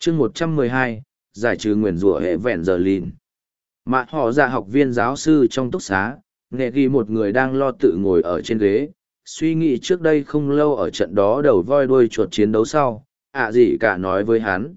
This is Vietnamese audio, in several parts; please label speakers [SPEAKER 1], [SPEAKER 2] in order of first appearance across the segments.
[SPEAKER 1] chương 112, giải trừ nguyền rủa hệ vẹn giờ lìn. Mạ họ dạ học viên giáo sư trong túc xá, nghệ ghi một người đang lo tự ngồi ở trên ghế, suy nghĩ trước đây không lâu ở trận đó đầu voi đuôi chuột chiến đấu sau, gì cả nói với hắn.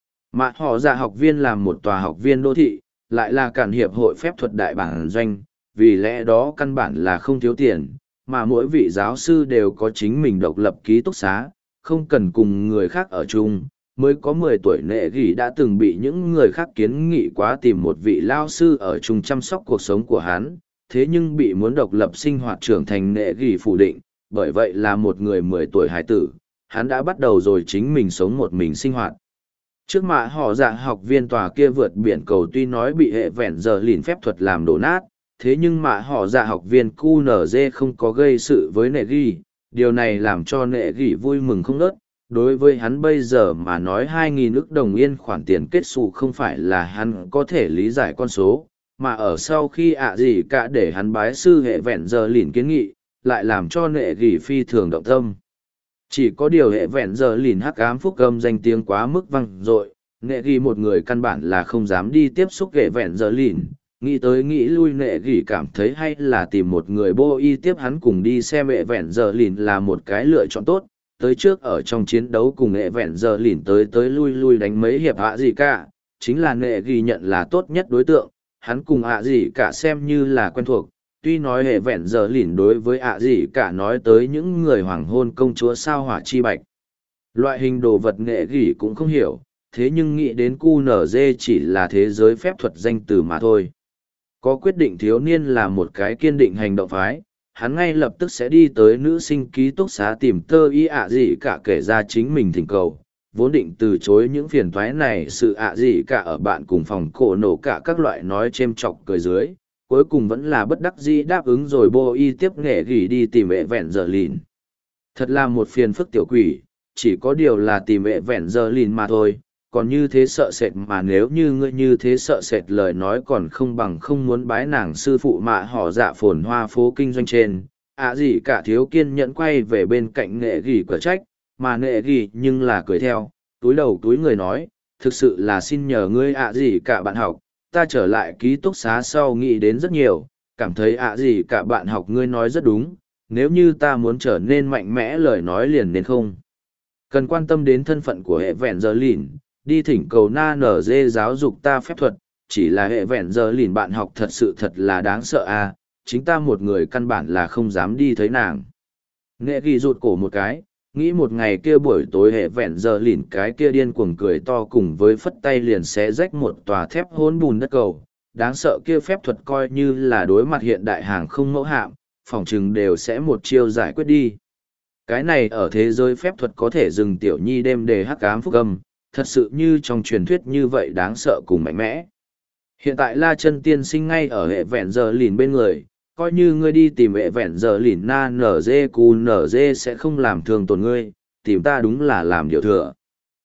[SPEAKER 1] Mạ họ dạ học viên làm một tòa học viên đô thị, lại là cản hiệp hội phép thuật đại bản doanh, vì lẽ đó căn bản là không thiếu tiền, mà mỗi vị giáo sư đều có chính mình độc lập ký túc xá, không cần cùng người khác ở chung. Mới có 10 tuổi nệ gỉ đã từng bị những người khác kiến nghị quá tìm một vị lao sư ở chung chăm sóc cuộc sống của hắn, thế nhưng bị muốn độc lập sinh hoạt trưởng thành nệ gỉ phủ định, bởi vậy là một người 10 tuổi hải tử, hắn đã bắt đầu rồi chính mình sống một mình sinh hoạt. Trước mạ họ dạ học viên tòa kia vượt biển cầu tuy nói bị hệ vẹn giờ lìn phép thuật làm đổ nát, thế nhưng mạ họ dạ học viên QNZ không có gây sự với nệ gỉ, điều này làm cho nệ gỉ vui mừng không nớt. Đối với hắn bây giờ mà nói 2.000 ức đồng yên khoản tiền kết xù không phải là hắn có thể lý giải con số, mà ở sau khi gì cả để hắn bái sư hệ vẹn giờ lìn kiến nghị, lại làm cho nệ gỉ phi thường động tâm. Chỉ có điều hệ vẹn giờ lìn hắc ám phúc âm danh tiếng quá mức vang dội, nệ gỉ một người căn bản là không dám đi tiếp xúc hệ vẹn giờ lìn, nghĩ tới nghĩ lui nệ gỉ cảm thấy hay là tìm một người bô y tiếp hắn cùng đi xem hệ vẹn giờ lìn là một cái lựa chọn tốt. Tới trước ở trong chiến đấu cùng nghệ vẹn giờ lìn tới lui đánh mấy hiệp gì cả, chính là nghệ ghi nhận là tốt nhất đối tượng, hắn cùng gì cả xem như là quen thuộc, tuy nói hệ vẹn giờ lìn đối với gì cả nói tới những người hoàng hôn công chúa sao hỏa chi bạch. Loại hình đồ vật nghệ ghi cũng không hiểu, thế nhưng nghĩ đến QNZ chỉ là thế giới phép thuật danh từ mà thôi. Có quyết định thiếu niên là một cái kiên định hành động phái. Hắn ngay lập tức sẽ đi tới nữ sinh ký túc xá tìm tơ y gì cả kể ra chính mình thỉnh cầu, vốn định từ chối những phiền toái này sự gì cả ở bạn cùng phòng cổ nổ cả các loại nói chêm chọc cười dưới, cuối cùng vẫn là bất đắc dĩ đáp ứng rồi bô y tiếp nghệ gỉ đi tìm hệ vẹn giờ lìn. Thật là một phiền phức tiểu quỷ, chỉ có điều là tìm hệ vẹn giờ lìn mà thôi. Còn như thế sợ sệt mà nếu như ngươi như thế sợ sệt lời nói còn không bằng không muốn bái nàng sư phụ mạ họ dạ phồn hoa phố kinh doanh trên. Gì cả thiếu kiên nhẫn quay về bên cạnh nghệ gỉ cửa trách, mà nghệ gỉ nhưng là cười theo, túi đầu túi người nói, thực sự là xin nhờ ngươi gì cả bạn học, ta trở lại ký túc xá sau nghĩ đến rất nhiều, cảm thấy gì cả bạn học ngươi nói rất đúng, nếu như ta muốn trở nên mạnh mẽ lời nói liền nên không. Cần quan tâm đến thân phận của hệ vẹn giờ lìn, đi thỉnh cầu na nở dê giáo dục ta phép thuật, chỉ là hệ vẹn giờ lìn bạn học thật sự thật là đáng sợ à, chính ta một người căn bản là không dám đi thấy nàng. Nghệ ghi rụt cổ một cái, nghĩ một ngày kia buổi tối hệ vẹn giờ lìn cái kia điên cuồng cười to cùng với phất tay liền xé rách một tòa thép hỗn bùn đất cầu, đáng sợ kia phép thuật coi như là đối mặt hiện đại hàng không mẫu hạm, phỏng chừng đều sẽ một chiêu giải quyết đi. Cái này ở thế giới phép thuật có thể dừng tiểu nhi đêm đề hắc ám phúc âm, thật sự như trong truyền thuyết như vậy đáng sợ cùng mạnh mẽ. Hiện tại La Chân tiên sinh ngay ở hệ vẹn giờ lìn bên người, coi như ngươi đi tìm hệ vẹn giờ lìn na nở dê cù nở dê sẽ không làm thương tổn ngươi, tìm ta đúng là làm điều thừa.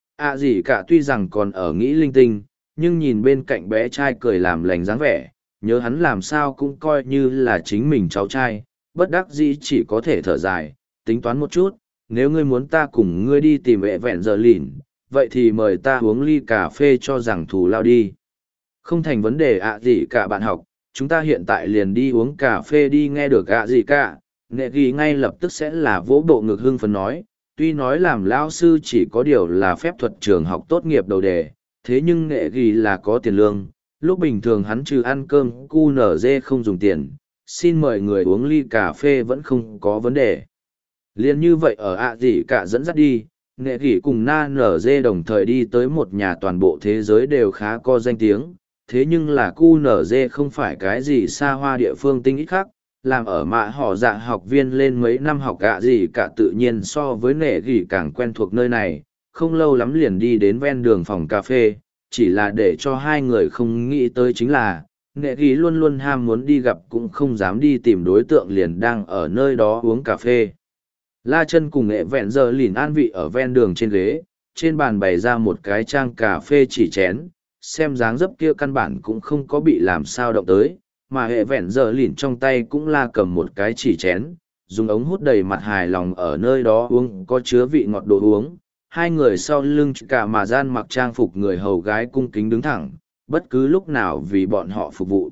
[SPEAKER 1] Gì cả tuy rằng còn ở nghĩ linh tinh, nhưng nhìn bên cạnh bé trai cười làm lành dáng vẻ, nhớ hắn làm sao cũng coi như là chính mình cháu trai, bất đắc dĩ chỉ có thể thở dài, tính toán một chút, nếu ngươi muốn ta cùng ngươi đi tìm hệ vẹn giờ lìn, vậy thì mời ta uống ly cà phê cho rằng thù lao đi. Không thành vấn đề gì cả bạn học, chúng ta hiện tại liền đi uống cà phê đi nghe được gì cả. Nghệ ghi ngay lập tức sẽ là vỗ bộ ngực hưng phấn nói, tuy nói làm lao sư chỉ có điều là phép thuật trường học tốt nghiệp đầu đề, thế nhưng nghệ ghi là có tiền lương, lúc bình thường hắn trừ ăn cơm QNZ không dùng tiền, xin mời người uống ly cà phê vẫn không có vấn đề. Liên như vậy ở gì cả dẫn dắt đi, nghệ gỉ cùng na nở dê đồng thời đi tới một nhà toàn bộ thế giới đều khá có danh tiếng, thế nhưng là QNZ không phải cái gì xa hoa địa phương tinh ít khác, làm ở mạ họ dạ học viên lên mấy năm học gì cả tự nhiên so với nghệ gỉ càng quen thuộc nơi này, không lâu lắm liền đi đến ven đường phòng cà phê, chỉ là để cho hai người không nghĩ tới chính là, nghệ gỉ luôn luôn ham muốn đi gặp cũng không dám đi tìm đối tượng liền đang ở nơi đó uống cà phê. La Chân cùng nghệ vẹn giờ lìn an vị ở ven đường trên ghế, trên bàn bày ra một cái trang cà phê chỉ chén, xem dáng dấp kia căn bản cũng không có bị làm sao động tới, mà hệ vẹn giờ lìn trong tay cũng là cầm một cái chỉ chén, dùng ống hút đầy mặt hài lòng ở nơi đó uống có chứa vị ngọt đồ uống, hai người sau lưng cả mà gian mặc trang phục người hầu gái cung kính đứng thẳng, bất cứ lúc nào vì bọn họ phục vụ.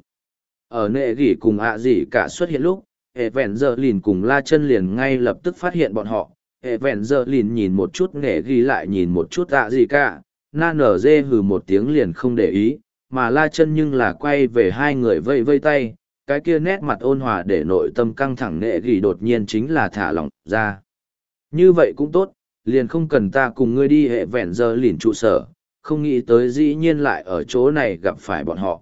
[SPEAKER 1] Ở nệ gỉ cùng ạ gì cả xuất hiện lúc, hệ vẹn giờ lìn cùng la chân liền ngay lập tức phát hiện bọn họ. Hệ vẹn giờ lìn nhìn một chút nệ gỉ lại nhìn một chút ạ gì cả, na nở dê hừ một tiếng liền không để ý, mà la chân nhưng là quay về hai người vây vây tay, cái kia nét mặt ôn hòa để nội tâm căng thẳng nệ gỉ đột nhiên chính là thả lỏng ra. Như vậy cũng tốt, liền không cần ta cùng ngươi đi hệ vẹn giờ lìn trụ sở, không nghĩ tới dĩ nhiên lại ở chỗ này gặp phải bọn họ.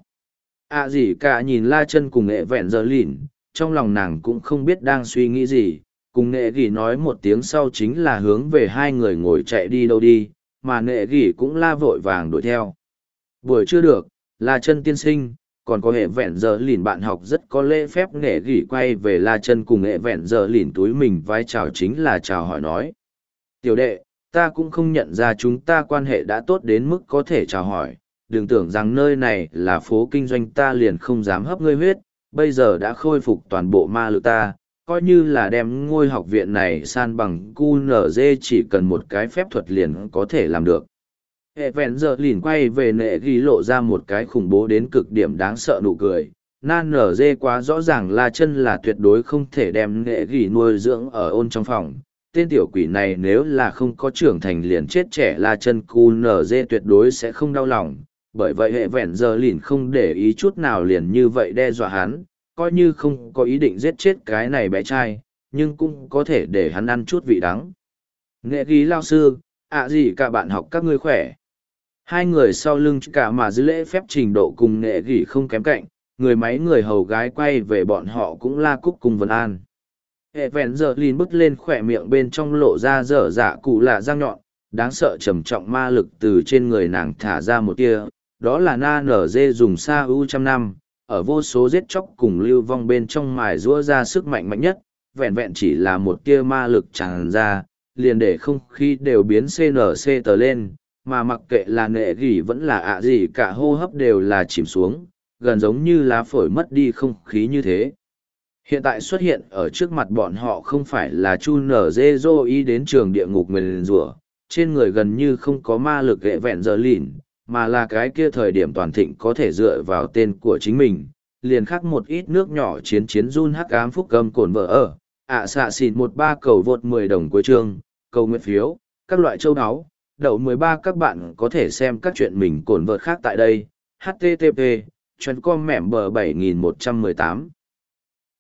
[SPEAKER 1] À gì cả nhìn la chân cùng hệ vẹn giờ lìn, trong lòng nàng cũng không biết đang suy nghĩ gì, cùng nệ gỉ nói một tiếng sau chính là hướng về hai người ngồi chạy đi đâu đi, mà nệ gỉ cũng la vội vàng đuổi theo. Buổi chưa được, la chân tiên sinh, còn có hệ vẹn giờ lìn bạn học rất có lễ phép, nệ gỉ quay về la chân cùng hệ vẹn giờ lìn túi mình vai chào chính là chào hỏi nói. Tiểu đệ, ta cũng không nhận ra chúng ta quan hệ đã tốt đến mức có thể chào hỏi, đừng tưởng rằng nơi này là phố kinh doanh ta liền không dám hấp ngươi huyết, bây giờ đã khôi phục toàn bộ ma lực ta, coi như là đem ngôi học viện này san bằng QNZ chỉ cần một cái phép thuật liền có thể làm được. Hệ vẹn giờ lìn quay về nệ ghi lộ ra một cái khủng bố đến cực điểm đáng sợ nụ cười. Nan nở dê quá rõ ràng la chân là tuyệt đối không thể đem nệ ghi nuôi dưỡng ở ôn trong phòng. Tên tiểu quỷ này nếu là không có trưởng thành liền chết trẻ la chân QNZ tuyệt đối sẽ không đau lòng. Bởi vậy hệ vẹn giờ lìn không để ý chút nào liền như vậy đe dọa hắn, coi như không có ý định giết chết cái này bé trai, nhưng cũng có thể để hắn ăn chút vị đắng. Nghệ ghi lao sư, ạ gì cả bạn học các ngươi khỏe. Hai người sau lưng cả mà giữ lễ phép trình độ cùng nghệ gỉ không kém cạnh, người máy người hầu gái quay về bọn họ cũng la cúc cùng vân an. Hệ vẹn giờ lìn bứt lên khỏe miệng bên trong lộ ra dở dạ cụ lạ răng nhọn, đáng sợ trầm trọng ma lực từ trên người nàng thả ra một tia, đó là na nở dê dùng xa ưu trăm năm, ở vô số giết chóc cùng lưu vong bên trong mài rũa ra sức mạnh mạnh nhất, vẹn vẹn chỉ là một tia ma lực tràn ra, liền để không khí đều biến CNC tờ lên, mà mặc kệ là nệ gỉ vẫn là ạ gì cả hô hấp đều là chìm xuống, gần giống như lá phổi mất đi không khí như thế. Hiện tại xuất hiện ở trước mặt bọn họ không phải là Chu Nở Dê Dô ý đến trường địa ngục nguyền rủa, trên người gần như không có ma lực hệ vẹn giờ lìn, mà là cái kia thời điểm toàn thịnh có thể dựa vào tên của chính mình, liền khắc một ít nước nhỏ chiến chiến run hắc ám phúc cầm cổn vợ ở, xạ xỉn 13 cầu vượt 10 đồng cuối chương, cầu nguyện phiếu, các loại châu áo, đậu 13 các bạn có thể xem các chuyện mình cổn vợt khác tại đây, http, chuyên com mẻm bờ 7118.